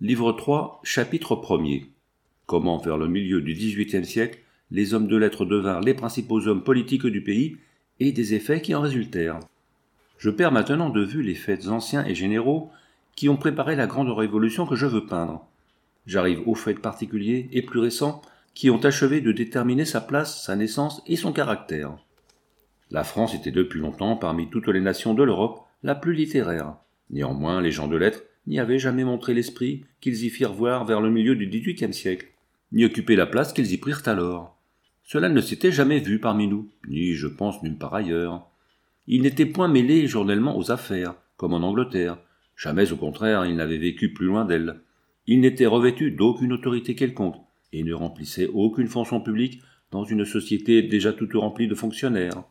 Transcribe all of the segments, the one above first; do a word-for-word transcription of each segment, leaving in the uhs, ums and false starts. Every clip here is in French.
Livre trois, chapitre premier. Comment, vers le milieu du dix-huitième siècle, les hommes de lettres devinrent les principaux hommes politiques du pays et des effets qui en résultèrent. Je perds maintenant de vue les faits anciens et généraux qui ont préparé la grande révolution que je veux peindre. J'arrive aux faits particuliers et plus récents qui ont achevé de déterminer sa place, sa naissance et son caractère. La France était depuis longtemps, parmi toutes les nations de l'Europe, la plus littéraire. Néanmoins, les gens de lettres n'y avaient jamais montré l'esprit qu'ils y firent voir vers le milieu du dix-huitième siècle, ni occupé la place qu'ils y prirent alors. Cela ne s'était jamais vu parmi nous, ni, je pense, nulle part ailleurs. Ils n'étaient point mêlés journellement aux affaires, comme en Angleterre. Jamais, au contraire, ils n'avaient vécu plus loin d'elles. Ils n'étaient revêtus d'aucune autorité quelconque, et ne remplissaient aucune fonction publique dans une société déjà toute remplie de fonctionnaires.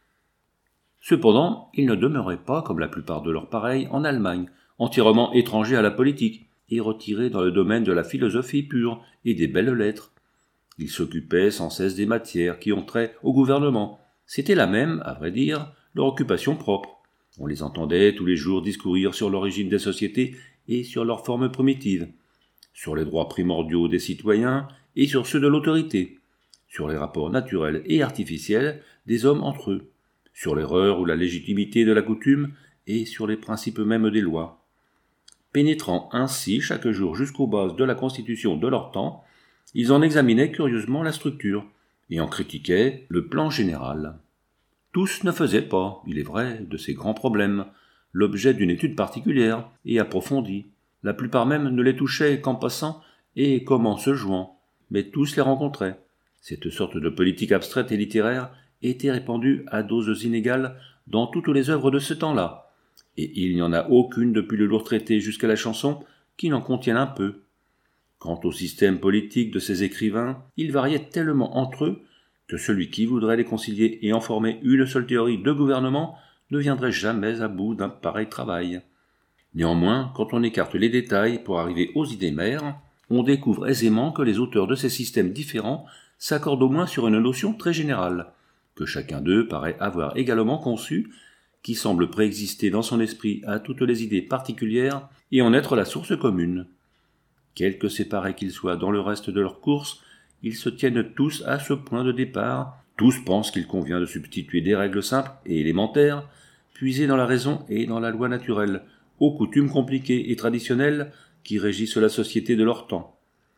Cependant, ils ne demeuraient pas, comme la plupart de leurs pareils, en Allemagne, entièrement étrangers à la politique, et retirés dans le domaine de la philosophie pure et des belles lettres. Ils s'occupaient sans cesse des matières qui ont trait au gouvernement. C'était la même, à vrai dire, leur occupation propre. On les entendait tous les jours discourir sur l'origine des sociétés et sur leurs formes primitives, sur les droits primordiaux des citoyens et sur ceux de l'autorité, sur les rapports naturels et artificiels des hommes entre eux, sur l'erreur ou la légitimité de la coutume et sur les principes mêmes des lois. Pénétrant ainsi chaque jour jusqu'aux bases de la constitution de leur temps, ils en examinaient curieusement la structure et en critiquaient le plan général. Tous ne faisaient pas, il est vrai, de ces grands problèmes l'objet d'une étude particulière et approfondie. La plupart même ne les touchaient qu'en passant et comme en se jouant, mais tous les rencontraient. Cette sorte de politique abstraite et littéraire était répandue à doses inégales dans toutes les œuvres de ce temps-là, et il n'y en a aucune depuis le lourd traité jusqu'à la chanson qui n'en contienne un peu. Quant au système politique de ces écrivains, ils variaient tellement entre eux que celui qui voudrait les concilier et en former une seule théorie de gouvernement ne viendrait jamais à bout d'un pareil travail. Néanmoins, quand on écarte les détails pour arriver aux idées mères, on découvre aisément que les auteurs de ces systèmes différents s'accordent au moins sur une notion très générale, que chacun d'eux paraît avoir également conçue, qui semble préexister dans son esprit à toutes les idées particulières et en être la source commune. Quelque séparés qu'ils soient dans le reste de leur course, ils se tiennent tous à ce point de départ, tous pensent qu'il convient de substituer des règles simples et élémentaires, puisées dans la raison et dans la loi naturelle, aux coutumes compliquées et traditionnelles qui régissent la société de leur temps.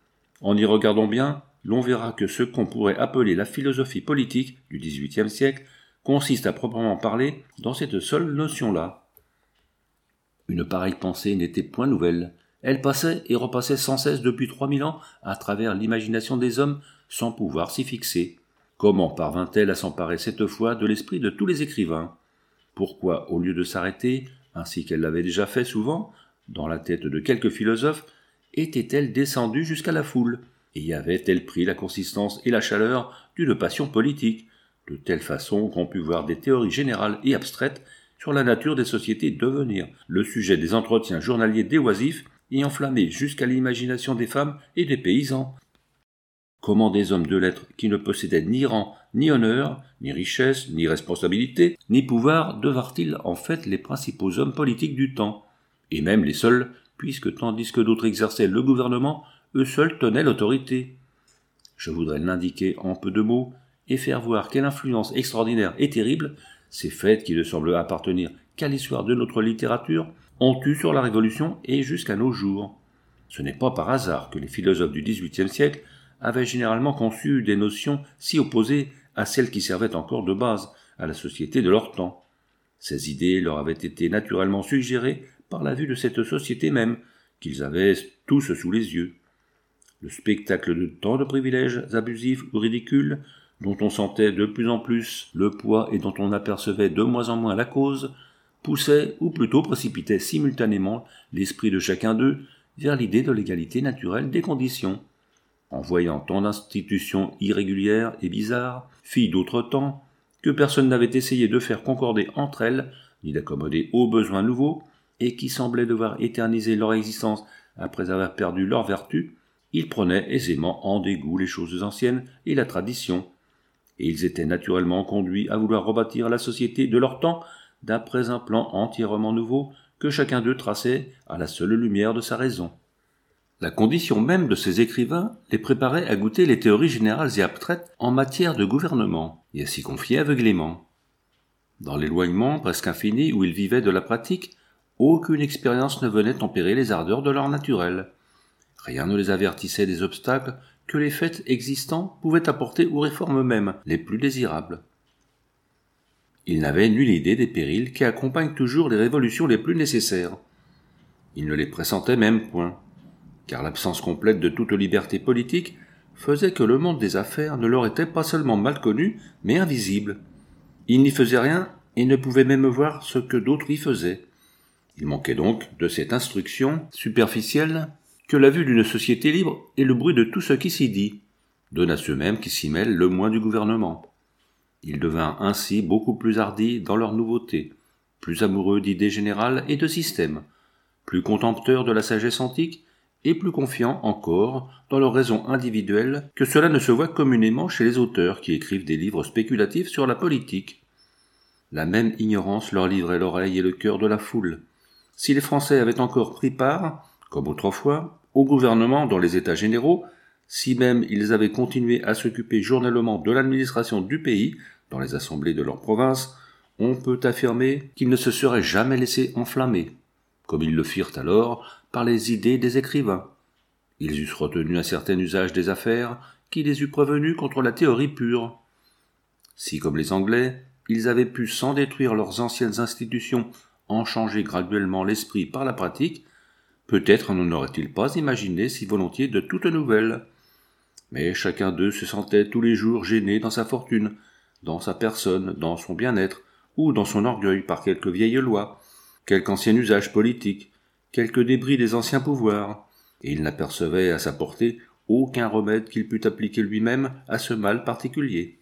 En y regardant bien, l'on verra que ce qu'on pourrait appeler la philosophie politique du dix-huitième siècle consiste à proprement parler dans cette seule notion-là. Une pareille pensée n'était point nouvelle. Elle passait et repassait sans cesse depuis trois mille ans à travers l'imagination des hommes sans pouvoir s'y fixer. Comment parvint-elle à s'emparer cette fois de l'esprit de tous les écrivains ? Pourquoi, au lieu de s'arrêter, ainsi qu'elle l'avait déjà fait souvent, dans la tête de quelques philosophes, était-elle descendue jusqu'à la foule, et y avait-elle pris la consistance et la chaleur d'une passion politique, de telle façon qu'on put voir des théories générales et abstraites sur la nature des sociétés devenir le sujet des entretiens journaliers des oisifs et enflammer jusqu'à l'imagination des femmes et des paysans. Comment des hommes de lettres qui ne possédaient ni rang, ni honneur, ni richesse, ni responsabilité, ni pouvoir devinrent-ils en fait les principaux hommes politiques du temps, et même les seuls, puisque tandis que d'autres exerçaient le gouvernement, eux seuls tenaient l'autorité. Je voudrais l'indiquer en peu de mots et faire voir quelle influence extraordinaire et terrible ces faits qui ne semblent appartenir qu'à l'histoire de notre littérature ont eu sur la Révolution et jusqu'à nos jours. Ce n'est pas par hasard que les philosophes du dix-huitième siècle avaient généralement conçu des notions si opposées à celles qui servaient encore de base à la société de leur temps. Ces idées leur avaient été naturellement suggérées par la vue de cette société même, qu'ils avaient tous sous les yeux. Le spectacle de tant de privilèges abusifs ou ridicules, dont on sentait de plus en plus le poids et dont on apercevait de moins en moins la cause, poussait ou plutôt précipitait simultanément l'esprit de chacun d'eux vers l'idée de l'égalité naturelle des conditions. En voyant tant d'institutions irrégulières et bizarres, filles d'autre temps, que personne n'avait essayé de faire concorder entre elles, ni d'accommoder aux besoins nouveaux, et qui semblaient devoir éterniser leur existence après avoir perdu leur vertu, ils prenaient aisément en dégoût les choses anciennes et la tradition, et ils étaient naturellement conduits à vouloir rebâtir la société de leur temps d'après un plan entièrement nouveau que chacun d'eux traçait à la seule lumière de sa raison. La condition même de ces écrivains les préparait à goûter les théories générales et abstraites en matière de gouvernement, et à s'y confier aveuglément. Dans l'éloignement presque infini où ils vivaient de la pratique, aucune expérience ne venait tempérer les ardeurs de leur naturel. Rien ne les avertissait des obstacles que les faits existants pouvaient apporter aux réformes mêmes les plus désirables. Ils n'avaient nulle idée des périls qui accompagnent toujours les révolutions les plus nécessaires. Ils ne les pressentaient même point, car l'absence complète de toute liberté politique faisait que le monde des affaires ne leur était pas seulement mal connu, mais invisible. Ils n'y faisaient rien et ne pouvaient même voir ce que d'autres y faisaient. Il manquait donc de cette instruction superficielle que la vue d'une société libre et le bruit de tout ce qui s'y dit donnent à ceux-mêmes qui s'y mêlent le moins du gouvernement. Ils devinrent ainsi beaucoup plus hardis dans leurs nouveautés, plus amoureux d'idées générales et de systèmes, plus contempteurs de la sagesse antique et plus confiants encore dans leurs raisons individuelles que cela ne se voit communément chez les auteurs qui écrivent des livres spéculatifs sur la politique. La même ignorance leur livrait l'oreille et le cœur de la foule. Si les Français avaient encore pris part, comme autrefois, au gouvernement dans les États généraux, si même ils avaient continué à s'occuper journellement de l'administration du pays dans les assemblées de leur province, on peut affirmer qu'ils ne se seraient jamais laissés enflammer, comme ils le firent alors, par les idées des écrivains. Ils eussent retenu un certain usage des affaires qui les eût prévenus contre la théorie pure. Si, comme les Anglais, ils avaient pu, sans détruire leurs anciennes institutions, en changer graduellement l'esprit par la pratique, peut-être n'en aurait-il pas imaginé si volontiers de toutes nouvelles. Mais chacun d'eux se sentait tous les jours gêné dans sa fortune, dans sa personne, dans son bien-être, ou dans son orgueil par quelque vieille loi, quelque ancien usage politique, quelque débris des anciens pouvoirs, et il n'apercevait à sa portée aucun remède qu'il pût appliquer lui-même à ce mal particulier.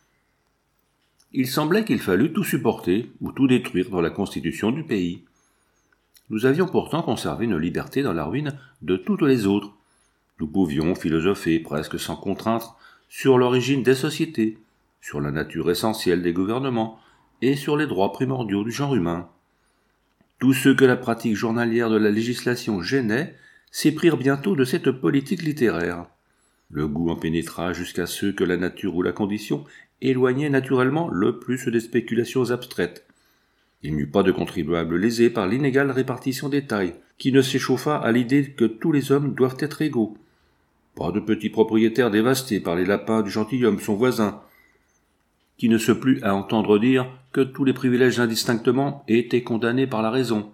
Il semblait qu'il fallût tout supporter ou tout détruire dans la constitution du pays. Nous avions pourtant conservé nos libertés dans la ruine de toutes les autres. Nous pouvions philosopher presque sans contrainte sur l'origine des sociétés, sur la nature essentielle des gouvernements et sur les droits primordiaux du genre humain. Tous ceux que la pratique journalière de la législation gênait s'éprirent bientôt de cette politique littéraire. Le goût en pénétra jusqu'à ceux que la nature ou la condition éloignait naturellement le plus des spéculations abstraites. Il n'y eut pas de contribuable lésé par l'inégale répartition des tailles, qui ne s'échauffa à l'idée que tous les hommes doivent être égaux. Pas de petits propriétaires dévastés par les lapins du gentilhomme, son voisin, qui ne se plut à entendre dire que tous les privilèges indistinctement étaient condamnés par la raison.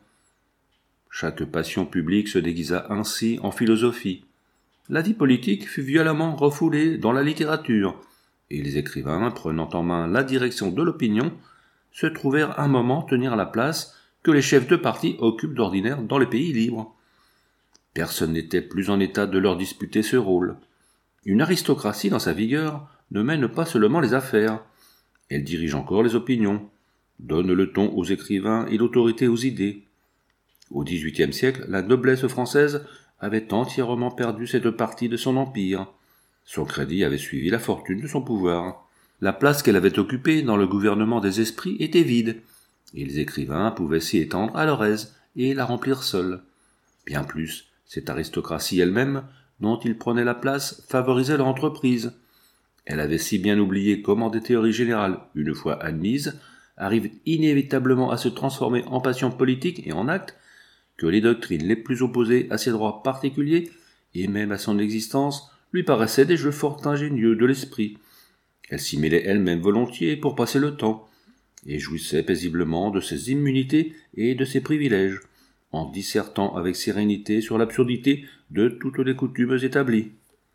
Chaque passion publique se déguisa ainsi en philosophie. La vie politique fut violemment refoulée dans la littérature, et les écrivains, prenant en main la direction de l'opinion, se trouvèrent un moment tenir la place que les chefs de parti occupent d'ordinaire dans les pays libres. Personne n'était plus en état de leur disputer ce rôle. Une aristocratie dans sa vigueur ne mène pas seulement les affaires, elle dirige encore les opinions, donne le ton aux écrivains et l'autorité aux idées. Au dix-huitième siècle, la noblesse française avait entièrement perdu cette partie de son empire. Son crédit avait suivi la fortune de son pouvoir. La place qu'elle avait occupée dans le gouvernement des esprits était vide, et les écrivains pouvaient s'y étendre à leur aise et la remplir seuls. Bien plus, cette aristocratie elle-même, dont ils prenaient la place, favorisait leur entreprise. Elle avait si bien oublié comment des théories générales, une fois admises, arrivent inévitablement à se transformer en passion politique et en actes, que les doctrines les plus opposées à ses droits particuliers, et même à son existence, lui paraissaient des jeux fort ingénieux de l'esprit. Elle s'y mêlait elle-même volontiers pour passer le temps, et jouissait paisiblement de ses immunités et de ses privilèges, en dissertant avec sérénité sur l'absurdité de toutes les coutumes établies.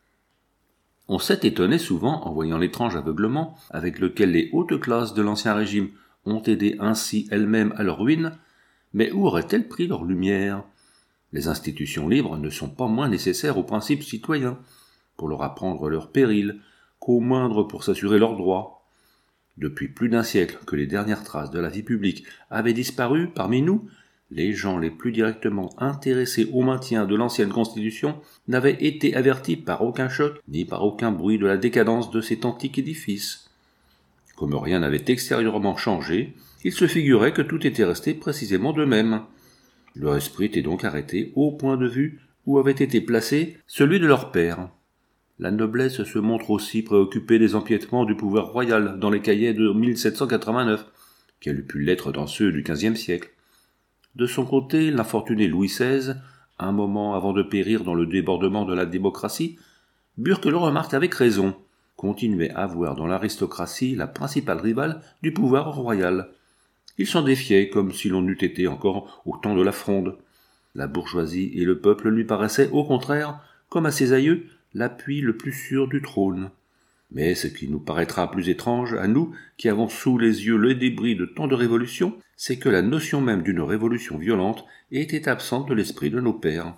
On s'est étonné souvent en voyant l'étrange aveuglement avec lequel les hautes classes de l'ancien régime ont aidé ainsi elles-mêmes à leur ruine, mais où auraient-elles pris leur lumière ? Les institutions libres ne sont pas moins nécessaires aux principes citoyens, pour leur apprendre leurs périls, qu'au moindre pour s'assurer leurs droits. Depuis plus d'un siècle que les dernières traces de la vie publique avaient disparu parmi nous, les gens les plus directement intéressés au maintien de l'ancienne Constitution n'avaient été avertis par aucun choc ni par aucun bruit de la décadence de cet antique édifice. Comme rien n'avait extérieurement changé, ils se figuraient que tout était resté précisément de même. Leur esprit était donc arrêté au point de vue où avait été placé celui de leur père. La noblesse se montre aussi préoccupée des empiétements du pouvoir royal dans les cahiers de mille sept cent quatre-vingt-neuf, qu'elle eût pu l'être dans ceux du quinzième siècle. De son côté, l'infortuné Louis seize, un moment avant de périr dans le débordement de la démocratie, Burke le remarque avec raison, continuait à voir dans l'aristocratie la principale rivale du pouvoir royal. Il s'en défiait comme si l'on eût été encore au temps de la Fronde. La bourgeoisie et le peuple lui paraissaient, au contraire, comme à ses aïeux, l'appui le plus sûr du trône. Mais ce qui nous paraîtra plus étrange à nous, qui avons sous les yeux le débris de tant de révolutions, c'est que la notion même d'une révolution violente était absente de l'esprit de nos pères.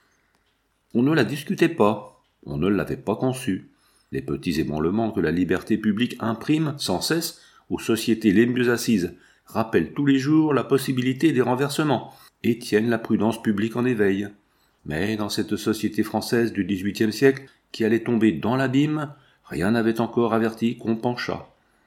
On ne la discutait pas, on ne l'avait pas conçue. Les petits ébranlements que la liberté publique imprime sans cesse aux sociétés les mieux assises rappellent tous les jours la possibilité des renversements et tiennent la prudence publique en éveil. Mais dans cette société française du dix-huitième siècle, qui allait tomber dans l'abîme, rien n'avait encore averti qu'on penchât.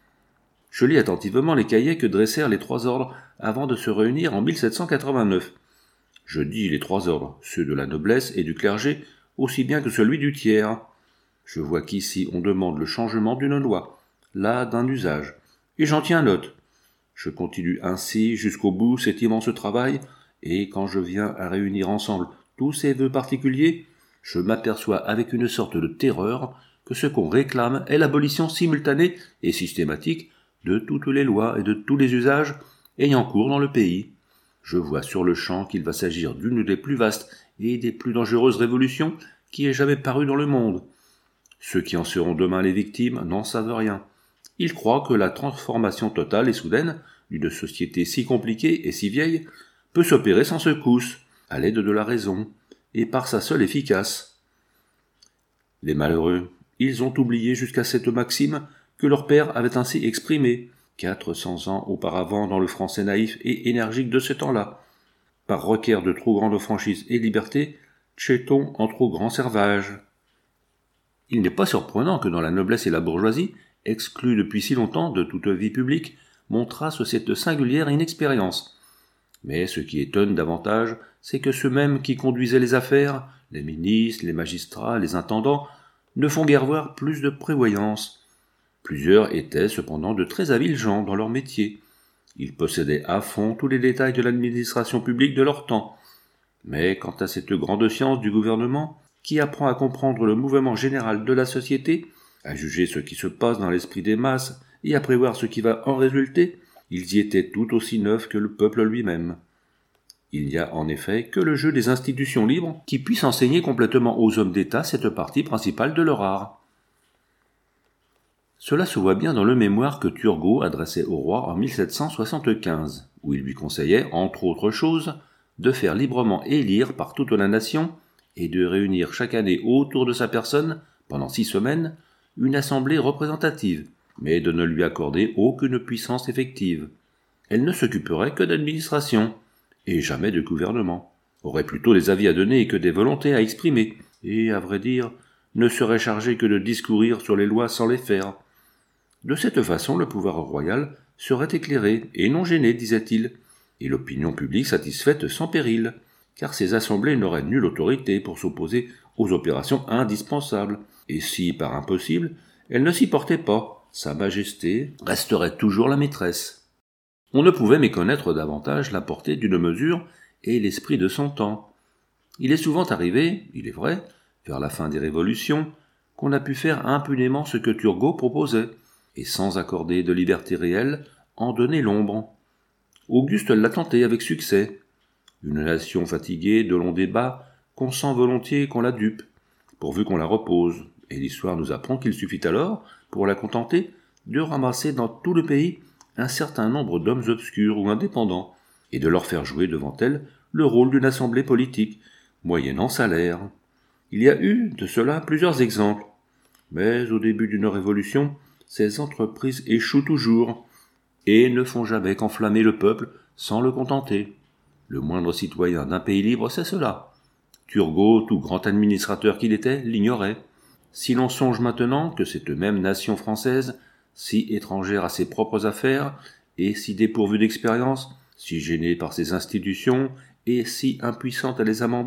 Je lis attentivement les cahiers que dressèrent les trois ordres avant de se réunir en mille sept cent quatre-vingt-neuf. Je dis les trois ordres, ceux de la noblesse et du clergé, aussi bien que celui du tiers. Je vois qu'ici on demande le changement d'une loi, là d'un usage, et j'en tiens note. Je continue ainsi jusqu'au bout cet immense travail, et quand je viens à réunir ensemble tous ces vœux particuliers, je m'aperçois avec une sorte de terreur que ce qu'on réclame est l'abolition simultanée et systématique de toutes les lois et de tous les usages ayant cours dans le pays. Je vois sur le champ qu'il va s'agir d'une des plus vastes et des plus dangereuses révolutions qui ait jamais paru dans le monde. Ceux qui en seront demain les victimes n'en savent rien. Ils croient que la transformation totale et soudaine d'une société si compliquée et si vieille peut s'opérer sans secousse, à l'aide de la raison, et par sa seule efficace. Les malheureux, ils ont oublié jusqu'à cette maxime que leur père avait ainsi exprimée, quatre cents ans auparavant dans le français naïf et énergique de ce temps-là. Par requiert de trop grande franchise et liberté, tchait-on en trop grand servage. Il n'est pas surprenant que dans la noblesse et la bourgeoisie, exclues depuis si longtemps de toute vie publique, montrassent cette singulière inexpérience. Mais ce qui étonne davantage, c'est que ceux-mêmes qui conduisaient les affaires, les ministres, les magistrats, les intendants, ne font guère voir plus de prévoyance. Plusieurs étaient cependant de très habiles gens dans leur métier. Ils possédaient à fond tous les détails de l'administration publique de leur temps. Mais quant à cette grande science du gouvernement, qui apprend à comprendre le mouvement général de la société, à juger ce qui se passe dans l'esprit des masses et à prévoir ce qui va en résulter, ils y étaient tout aussi neufs que le peuple lui-même. Il n'y a en effet que le jeu des institutions libres qui puisse enseigner complètement aux hommes d'État cette partie principale de leur art. Cela se voit bien dans le mémoire que Turgot adressait au roi en mille sept cent soixante-quinze, où il lui conseillait, entre autres choses, de faire librement élire par toute la nation et de réunir chaque année autour de sa personne, pendant six semaines, une assemblée représentative, mais de ne lui accorder aucune puissance effective. Elle ne s'occuperait que d'administration, et jamais de gouvernement, aurait plutôt des avis à donner que des volontés à exprimer, et, à vrai dire, ne serait chargée que de discourir sur les lois sans les faire. De cette façon, le pouvoir royal serait éclairé et non gêné, disait-il, et l'opinion publique satisfaite sans péril, car ces assemblées n'auraient nulle autorité pour s'opposer aux opérations indispensables, et si, par impossible, elles ne s'y portaient pas, Sa Majesté resterait toujours la maîtresse. On ne pouvait méconnaître davantage la portée d'une mesure et l'esprit de son temps. Il est souvent arrivé, il est vrai, vers la fin des révolutions, qu'on a pu faire impunément ce que Turgot proposait, et sans accorder de liberté réelle, en donner l'ombre. Auguste l'a tenté avec succès. Une nation fatiguée de longs débats consent volontiers qu'on la dupe, pourvu qu'on la repose, et l'histoire nous apprend qu'il suffit alors, pour la contenter, de ramasser dans tout le pays un certain nombre d'hommes obscurs ou indépendants, et de leur faire jouer devant elle le rôle d'une assemblée politique, moyennant salaire. Il y a eu de cela plusieurs exemples, mais au début d'une révolution, ces entreprises échouent toujours, et ne font jamais qu'enflammer le peuple sans le contenter. Le moindre citoyen d'un pays libre sait cela. Turgot, tout grand administrateur qu'il était, l'ignorait. Si l'on songe maintenant que cette même nation française, si étrangère à ses propres affaires, et si dépourvue d'expérience, si gênée par ses institutions, et si impuissante à les amender,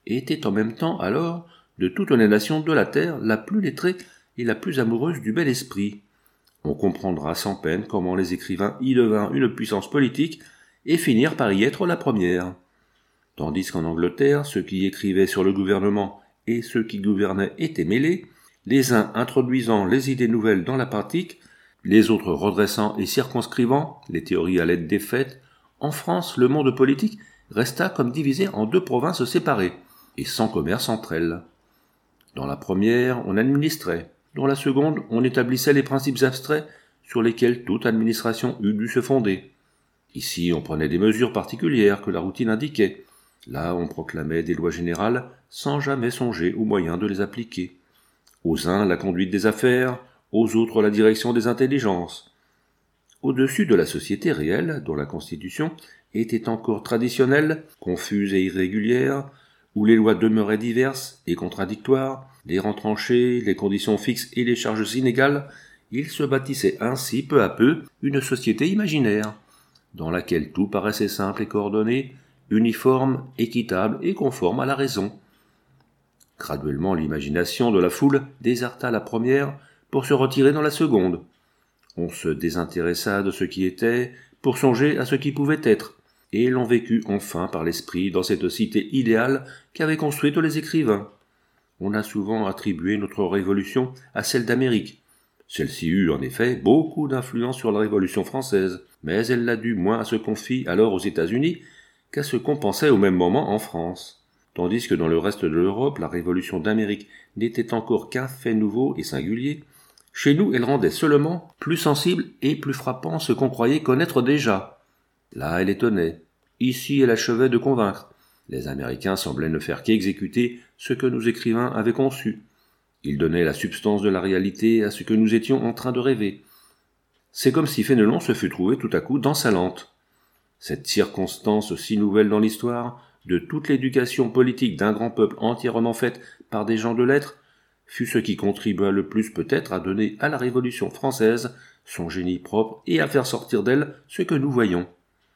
était en même temps alors, de toutes les nations de la terre, la plus lettrée et la plus amoureuse du bel esprit. On comprendra sans peine comment les écrivains y devinrent une puissance politique et finirent par y être la première. Tandis qu'en Angleterre, ceux qui écrivaient sur le gouvernement et ceux qui gouvernaient étaient mêlés, les uns introduisant les idées nouvelles dans la pratique, les autres redressant et circonscrivant les théories à l'aide des faits, en France, le monde politique resta comme divisé en deux provinces séparées et sans commerce entre elles. Dans la première, on administrait. Dans la seconde, on établissait les principes abstraits sur lesquels toute administration eût dû se fonder. Ici, on prenait des mesures particulières que la routine indiquait. Là, on proclamait des lois générales sans jamais songer aux moyens de les appliquer. Aux uns, la conduite des affaires, aux autres, la direction des intelligences. Au-dessus de la société réelle, dont la constitution était encore traditionnelle, confuse et irrégulière, où les lois demeuraient diverses et contradictoires, les rangs tranchés, les conditions fixes et les charges inégales, il se bâtissait ainsi peu à peu une société imaginaire, dans laquelle tout paraissait simple et coordonné, uniforme, équitable et conforme à la raison. Graduellement, l'imagination de la foule déserta la première pour se retirer dans la seconde. On se désintéressa de ce qui était pour songer à ce qui pouvait être, et l'on vécut enfin par l'esprit dans cette cité idéale qu'avaient construite les écrivains. On a souvent attribué notre révolution à celle d'Amérique. Celle-ci eut, en effet, beaucoup d'influence sur la Révolution française, mais elle l'a dû moins à ce qu'on fit alors aux États-Unis qu'à ce qu'on pensait au même moment en France. Tandis que dans le reste de l'Europe, la Révolution d'Amérique n'était encore qu'un fait nouveau et singulier, chez nous elle rendait seulement plus sensible et plus frappant ce qu'on croyait connaître déjà. Là, elle étonnait. Ici, elle achevait de convaincre. Les Américains semblaient ne faire qu'exécuter ce que nos écrivains avaient conçu. Ils donnaient la substance de la réalité à ce que nous étions en train de rêver. C'est comme si Fénelon se fût trouvé tout à coup dans sa lente. Cette circonstance si nouvelle dans l'histoire, de toute l'éducation politique d'un grand peuple entièrement faite par des gens de lettres, fut ce qui contribua le plus peut-être à donner à la Révolution française son génie propre et à faire sortir d'elle ce que nous voyons.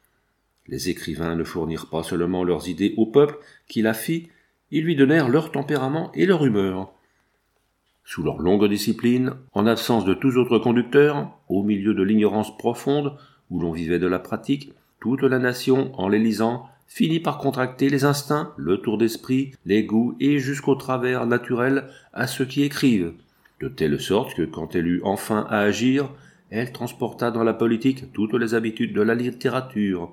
Les écrivains ne fournirent pas seulement leurs idées au peuple qui la fit, ils lui donnèrent leur tempérament et leur humeur. Sous leur longue discipline, en absence de tous autres conducteurs, au milieu de l'ignorance profonde où l'on vivait de la pratique, toute la nation, en les lisant, finit par contracter les instincts, le tour d'esprit, les goûts et jusqu'au travers naturel à ceux qui écrivent, de telle sorte que quand elle eut enfin à agir, elle transporta dans la politique toutes les habitudes de la littérature.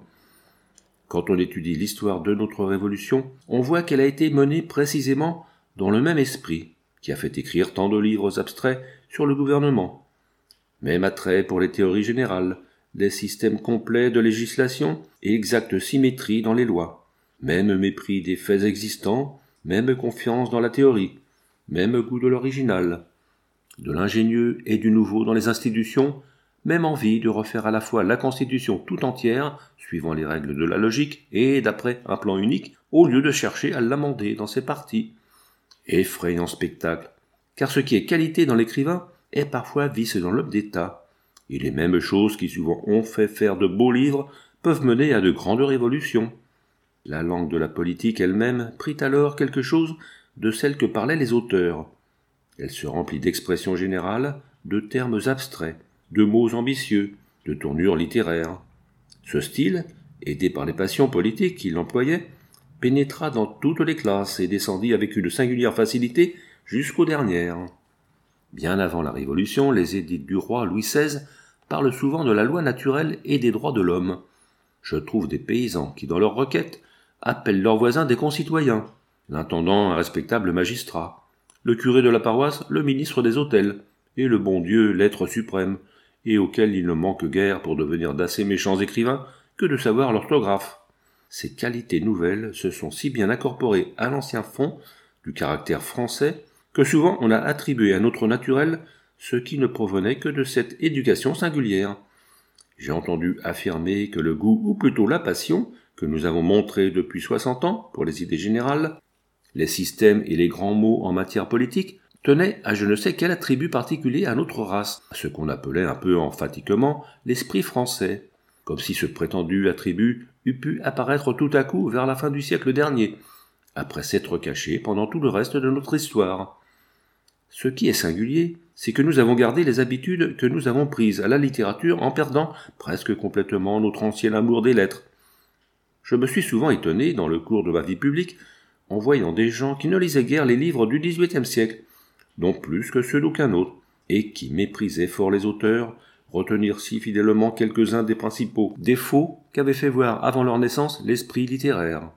Quand on étudie l'histoire de notre Révolution, on voit qu'elle a été menée précisément dans le même esprit, qui a fait écrire tant de livres abstraits sur le gouvernement. Même attrait pour les théories générales, des systèmes complets de législation et exacte symétrie dans les lois, même mépris des faits existants, même confiance dans la théorie, même goût de l'original, de l'ingénieux et du nouveau dans les institutions, même envie de refaire à la fois la Constitution tout entière, suivant les règles de la logique et d'après un plan unique, au lieu de chercher à l'amender dans ses parties. Effrayant spectacle, car ce qui est qualité dans l'écrivain est parfois vice dans l'homme d'État, et les mêmes choses qui souvent ont fait faire de beaux livres peuvent mener à de grandes révolutions. La langue de la politique elle-même prit alors quelque chose de celle que parlaient les auteurs. Elle se remplit d'expressions générales, de termes abstraits, de mots ambitieux, de tournures littéraires. Ce style, aidé par les passions politiques qui l'employaient, pénétra dans toutes les classes et descendit avec une singulière facilité jusqu'aux dernières. Bien avant la Révolution, les édits du roi Louis seize parlent souvent de la loi naturelle et des droits de l'homme. Je trouve des paysans qui, dans leurs requêtes, appellent leurs voisins des concitoyens, l'intendant un respectable magistrat, le curé de la paroisse le ministre des autels, et le bon Dieu l'être suprême, et auquel il ne manque guère pour devenir d'assez méchants écrivains que de savoir l'orthographe. Ces qualités nouvelles se sont si bien incorporées à l'ancien fond du caractère français que souvent on a attribué à notre naturel ce qui ne provenait que de cette éducation singulière. J'ai entendu affirmer que le goût, ou plutôt la passion, que nous avons montré depuis soixante ans pour les idées générales, les systèmes et les grands mots en matière politique, tenait à je ne sais quel attribut particulier à notre race, à ce qu'on appelait un peu emphatiquement l'esprit français, comme si ce prétendu attribut eût pu apparaître tout à coup vers la fin du siècle dernier, après s'être cachés pendant tout le reste de notre histoire. Ce qui est singulier, c'est que nous avons gardé les habitudes que nous avons prises à la littérature en perdant presque complètement notre ancien amour des lettres. Je me suis souvent étonné, dans le cours de ma vie publique, en voyant des gens qui ne lisaient guère les livres du dix-huitième siècle, non plus que ceux d'aucun autre, et qui méprisaient fort les auteurs, retenir si fidèlement quelques-uns des principaux défauts qu'avait fait voir avant leur naissance l'esprit littéraire.